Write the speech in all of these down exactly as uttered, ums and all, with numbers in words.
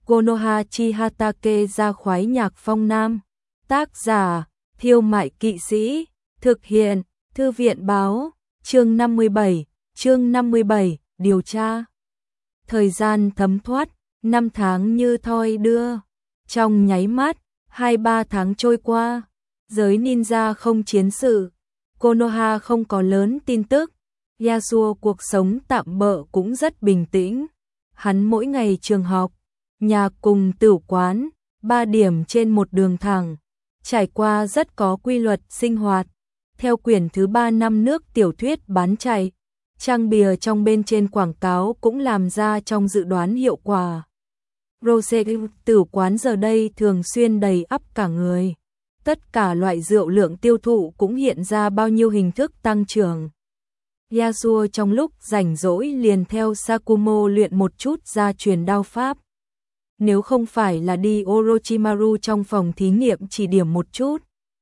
Konoha Chihatake ra khoái nhạc phong nam. Tác giả, Thiêu Mại Kỵ Sĩ. Thực hiện, Thư viện báo. Chương năm mươi bảy, chương năm mươi bảy, điều tra. Thời gian thấm thoát, năm tháng như thoi đưa. Trong nháy mắt, hai ba tháng trôi qua, giới ninja không chiến sự. Konoha không có lớn tin tức. Yasuo cuộc sống tạm bợ cũng rất bình tĩnh. Hắn mỗi ngày trường học, nhà cùng tửu quán, ba điểm trên một đường thẳng, trải qua rất có quy luật sinh hoạt. Theo quyển thứ ba năm nước tiểu thuyết bán chạy, trang bìa trong bên trên quảng cáo cũng làm ra trong dự đoán hiệu quả. Rose tửu quán giờ đây thường xuyên đầy ắp cả người. Tất cả loại rượu lượng tiêu thụ cũng hiện ra bao nhiêu hình thức tăng trưởng. Yasuo trong lúc rảnh rỗi liền theo Sakumo luyện một chút gia truyền đao pháp. Nếu không phải là đi Orochimaru trong phòng thí nghiệm chỉ điểm một chút.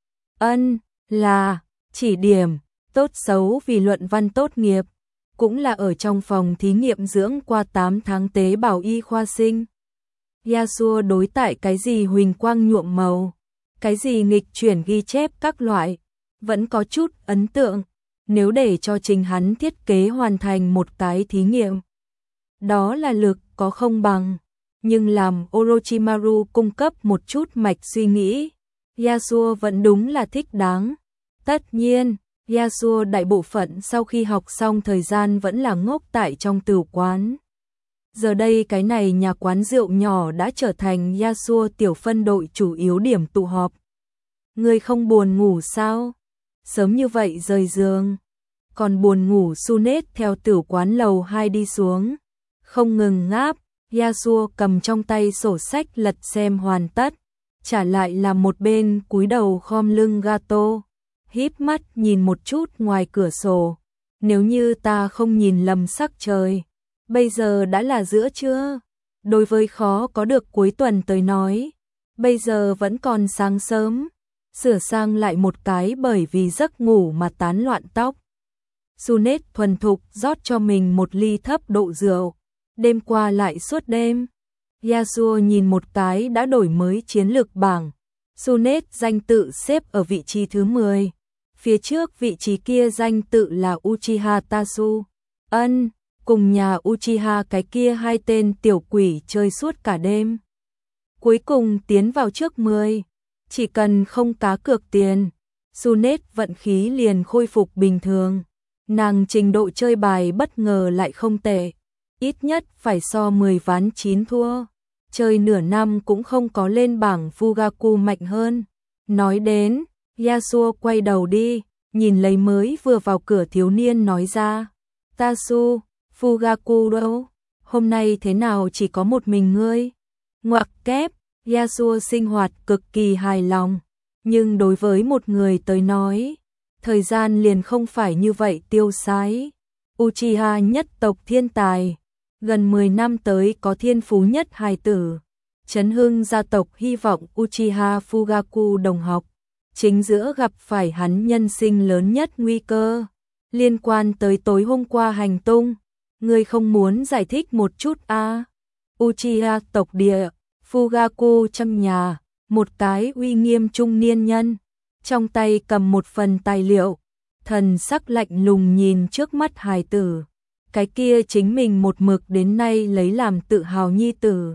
Ân, là, chỉ điểm, tốt xấu vì luận văn tốt nghiệp. Cũng là ở trong phòng thí nghiệm dưỡng qua tám tháng tế bào y khoa sinh. Yasuo đối tại cái gì huỳnh quang nhuộm màu, cái gì nghịch chuyển ghi chép các loại, vẫn có chút ấn tượng. Nếu để cho chính hắn thiết kế hoàn thành một cái thí nghiệm, đó là lực có không bằng. Nhưng làm Orochimaru cung cấp một chút mạch suy nghĩ, Yasuo vẫn đúng là thích đáng. Tất nhiên, Yasuo đại bộ phận sau khi học xong thời gian vẫn là ngốc tại trong tửu quán. Giờ đây cái này nhà quán rượu nhỏ đã trở thành Yasuo tiểu phân đội chủ yếu điểm tụ họp. Người không buồn ngủ sao? Sớm như vậy rời giường. Còn buồn ngủ Sunet theo tửu quán lầu hai đi xuống. Không ngừng ngáp, Yasuo cầm trong tay sổ sách lật xem hoàn tất. Trả lại là một bên cúi đầu khom lưng gato. Híp mắt nhìn một chút ngoài cửa sổ. Nếu như ta không nhìn lầm sắc trời, bây giờ đã là giữa trưa. Đối với khó có được cuối tuần tới nói, bây giờ vẫn còn sáng sớm. Sửa sang lại một cái bởi vì giấc ngủ mà tán loạn tóc. Sunet thuần thục rót cho mình một ly thấp độ rượu. Đêm qua lại suốt đêm. Yasuo nhìn một cái đã đổi mới chiến lược bảng. Sunet danh tự xếp ở vị trí thứ mười. Phía trước vị trí kia danh tự là Uchiha Tasu. Ân, cùng nhà Uchiha cái kia hai tên tiểu quỷ chơi suốt cả đêm. Cuối cùng tiến vào trước mười. Chỉ cần không cá cược tiền, Sunet vận khí liền khôi phục bình thường. Nàng trình độ chơi bài bất ngờ lại không tệ. Ít nhất phải so mười ván chín thua. Chơi nửa năm cũng không có lên bảng Fugaku mạnh hơn. Nói đến, Yasuo quay đầu đi, nhìn lấy mới vừa vào cửa thiếu niên nói ra. Tasu, Fugaku đâu? Hôm nay thế nào chỉ có một mình ngươi? Ngoặc kép, Yasuo sinh hoạt cực kỳ hài lòng. Nhưng đối với một người tới nói, thời gian liền không phải như vậy tiêu sái. Uchiha nhất tộc thiên tài, gần mười năm tới có thiên phú nhất hài tử. Chấn hưng gia tộc hy vọng Uchiha Fugaku đồng học. Chính giữa gặp phải hắn nhân sinh lớn nhất nguy cơ. Liên quan tới tối hôm qua hành tung. Ngươi không muốn giải thích một chút a? À? Uchiha tộc địa, Fugaku trong nhà, một cái uy nghiêm trung niên nhân. Trong tay cầm một phần tài liệu, thần sắc lạnh lùng nhìn trước mắt hài tử. Cái kia chính mình một mực đến nay lấy làm tự hào nhi tử.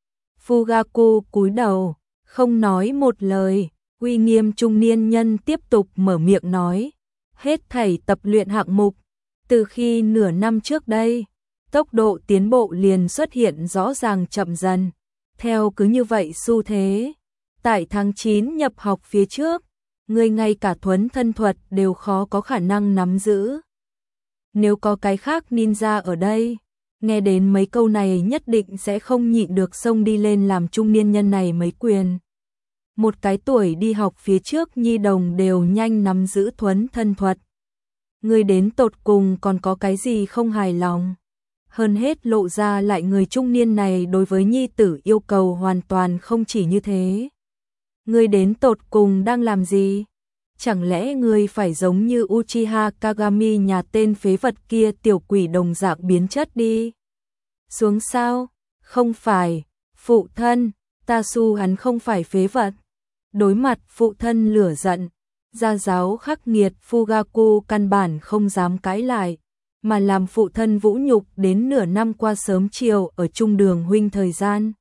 Fugaku cúi đầu, không nói một lời. Uy nghiêm trung niên nhân tiếp tục mở miệng nói. Hết thảy tập luyện hạng mục, từ khi nửa năm trước đây, tốc độ tiến bộ liền xuất hiện rõ ràng chậm dần. Theo cứ như vậy xu thế, tại tháng chín nhập học phía trước, người ngay cả thuấn thân thuật đều khó có khả năng nắm giữ. Nếu có cái khác ninja ở đây, nghe đến mấy câu này nhất định sẽ không nhịn được xông đi lên làm trung niên nhân này mấy quyền. Một cái tuổi đi học phía trước nhi đồng đều nhanh nắm giữ thuấn thân thuật. Người đến tột cùng còn có cái gì không hài lòng. Hơn hết lộ ra lại người trung niên này đối với nhi tử yêu cầu hoàn toàn không chỉ như thế. Người đến tột cùng đang làm gì? Chẳng lẽ người phải giống như Uchiha Kagami nhà tên phế vật kia tiểu quỷ đồng dạng biến chất đi? Xuống sao? Không phải. Phụ thân, Tatsu hắn không phải phế vật. Đối mặt phụ thân lửa giận, gia giáo khắc nghiệt Fugaku căn bản không dám cãi lại, mà làm phụ thân vũ nhục đến nửa năm qua sớm chiều ở chung đường huynh thời gian.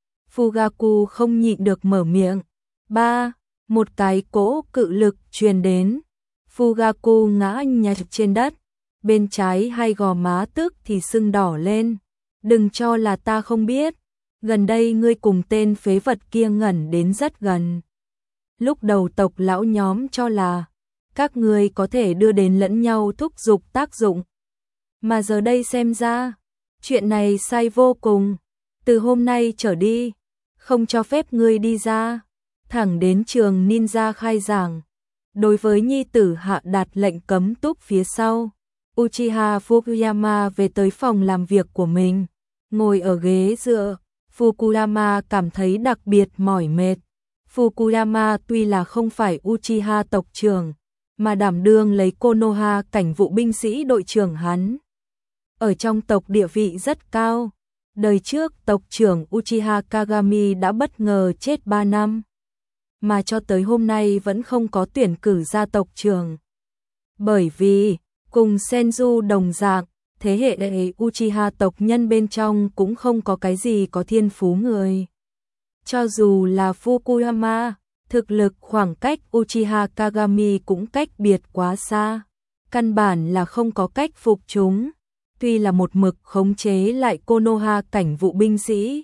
Fugaku không nhịn được mở miệng. Ba, một cái cỗ cự lực truyền đến. Fugaku ngã nhặt trên đất, bên trái hai gò má tức thì sưng đỏ lên. Đừng cho là ta không biết, gần đây ngươi cùng tên phế vật kia ngẩn đến rất gần. Lúc đầu tộc lão nhóm cho là các ngươi có thể đưa đến lẫn nhau thúc giục tác dụng. Mà giờ đây xem ra, chuyện này sai vô cùng. Từ hôm nay trở đi, không cho phép ngươi đi ra, thẳng đến trường ninja khai giảng. Đối với nhi tử hạ đạt lệnh cấm túc phía sau, Uchiha Fukuyama về tới phòng làm việc của mình, ngồi ở ghế dựa. Fukuyama cảm thấy đặc biệt mỏi mệt. Fukuyama tuy là không phải Uchiha tộc trưởng, mà đảm đương lấy Konoha cảnh vụ binh sĩ đội trưởng hắn. Ở trong tộc địa vị rất cao. Đời trước tộc trưởng Uchiha Kagami đã bất ngờ chết ba năm, mà cho tới hôm nay vẫn không có tuyển cử ra tộc trưởng. Bởi vì, cùng Senju đồng dạng, thế hệ đệ Uchiha tộc nhân bên trong cũng không có cái gì có thiên phú người. Cho dù là Fukuyama, thực lực khoảng cách Uchiha Kagami cũng cách biệt quá xa, căn bản là không có cách phục chúng. Tuy là một mực khống chế lại Konoha cảnh vụ binh sĩ,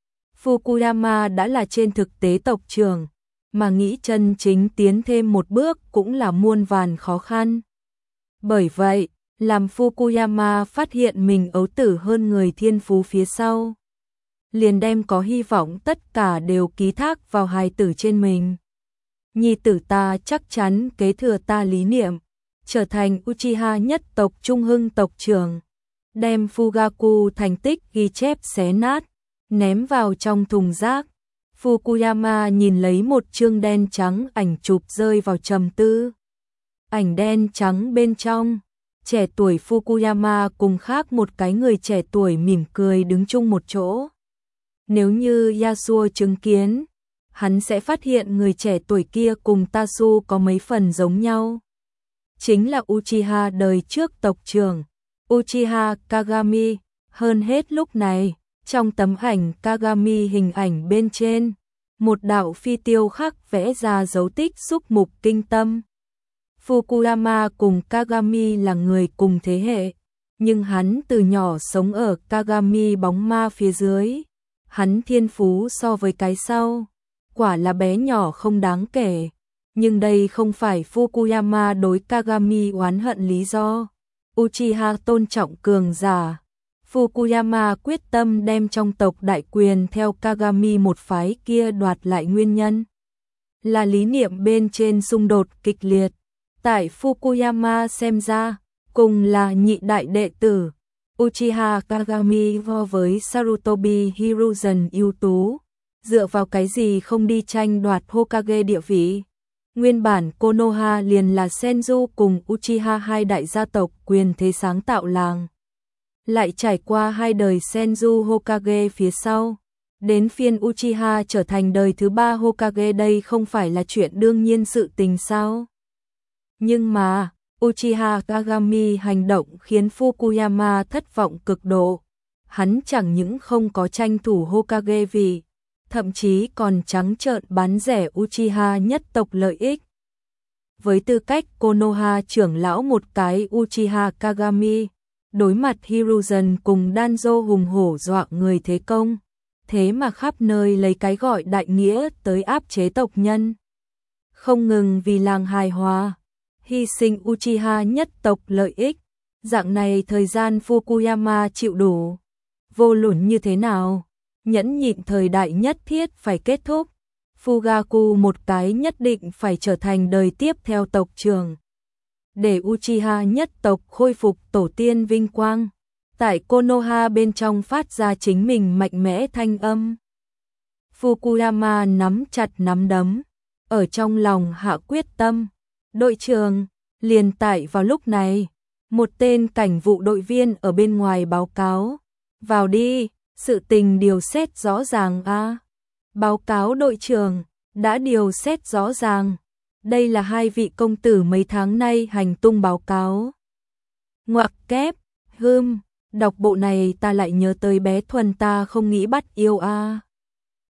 Fukuyama đã là trên thực tế tộc trưởng, mà nghĩ chân chính tiến thêm một bước cũng là muôn vàn khó khăn. Bởi vậy, làm Fukuyama phát hiện mình ấu tử hơn người thiên phú phía sau, liền đem có hy vọng tất cả đều ký thác vào hài tử trên mình. Nhi tử ta chắc chắn kế thừa ta lý niệm, trở thành Uchiha nhất tộc trung hưng tộc trưởng. Đem Fugaku thành tích ghi chép xé nát, ném vào trong thùng rác. Fukuyama nhìn lấy một chương đen trắng ảnh chụp rơi vào trầm tư. Ảnh đen trắng bên trong, trẻ tuổi Fukuyama cùng khác một cái người trẻ tuổi mỉm cười đứng chung một chỗ. Nếu như Yasuo chứng kiến, hắn sẽ phát hiện người trẻ tuổi kia cùng Tatsu có mấy phần giống nhau. Chính là Uchiha đời trước tộc trưởng, Uchiha Kagami. Hơn hết lúc này, trong tấm ảnh Kagami hình ảnh bên trên, một đạo phi tiêu khắc vẽ ra dấu tích xúc mục kinh tâm. Fukuyama cùng Kagami là người cùng thế hệ, nhưng hắn từ nhỏ sống ở Kagami bóng ma phía dưới. Hắn thiên phú so với cái sau, quả là bé nhỏ không đáng kể. Nhưng đây không phải Fukuyama đối Kagami oán hận lý do. Uchiha tôn trọng cường giả. Fukuyama quyết tâm đem trong tộc đại quyền theo Kagami một phái kia đoạt lại nguyên nhân là lý niệm bên trên xung đột kịch liệt. Tại Fukuyama xem ra, cùng là nhị đại đệ tử, Uchiha Kagami vo với Sarutobi Hiruzen ưu tú, dựa vào cái gì không đi tranh đoạt Hokage địa vị. Nguyên bản Konoha liền là Senju cùng Uchiha hai đại gia tộc quyền thế sáng tạo làng. Lại trải qua hai đời Senju Hokage phía sau, đến phiên Uchiha trở thành đời thứ ba Hokage, đây không phải là chuyện đương nhiên sự tình sao? Nhưng mà, Uchiha Kagami hành động khiến Fukuyama thất vọng cực độ. Hắn chẳng những không có tranh thủ Hokage vị, thậm chí còn trắng trợn bán rẻ Uchiha nhất tộc lợi ích. Với tư cách Konoha trưởng lão một cái Uchiha Kagami, đối mặt Hiruzen cùng Danzo hùng hổ dọa người thế công, thế mà khắp nơi lấy cái gọi đại nghĩa tới áp chế tộc nhân. Không ngừng vì làng hài hòa, hy sinh Uchiha nhất tộc lợi ích, dạng này thời gian Fukuyama chịu đủ. Vô luận như thế nào, nhẫn nhịn thời đại nhất thiết phải kết thúc. Fugaku một cái nhất định phải trở thành đời tiếp theo tộc trưởng, để Uchiha nhất tộc khôi phục tổ tiên vinh quang, tại Konoha bên trong phát ra chính mình mạnh mẽ thanh âm. Fukuyama nắm chặt nắm đấm, ở trong lòng hạ quyết tâm. Đội trưởng, liền tại vào lúc này, một tên cảnh vụ đội viên ở bên ngoài báo cáo. Vào đi, Sự tình điều xét rõ ràng a. À. Báo cáo đội trưởng, đã điều xét rõ ràng. Đây là hai vị công tử mấy tháng nay hành tung báo cáo. Ngoặc kép, hưm, đọc bộ này ta lại nhớ tới bé Thuần ta không nghĩ bắt yêu a. À.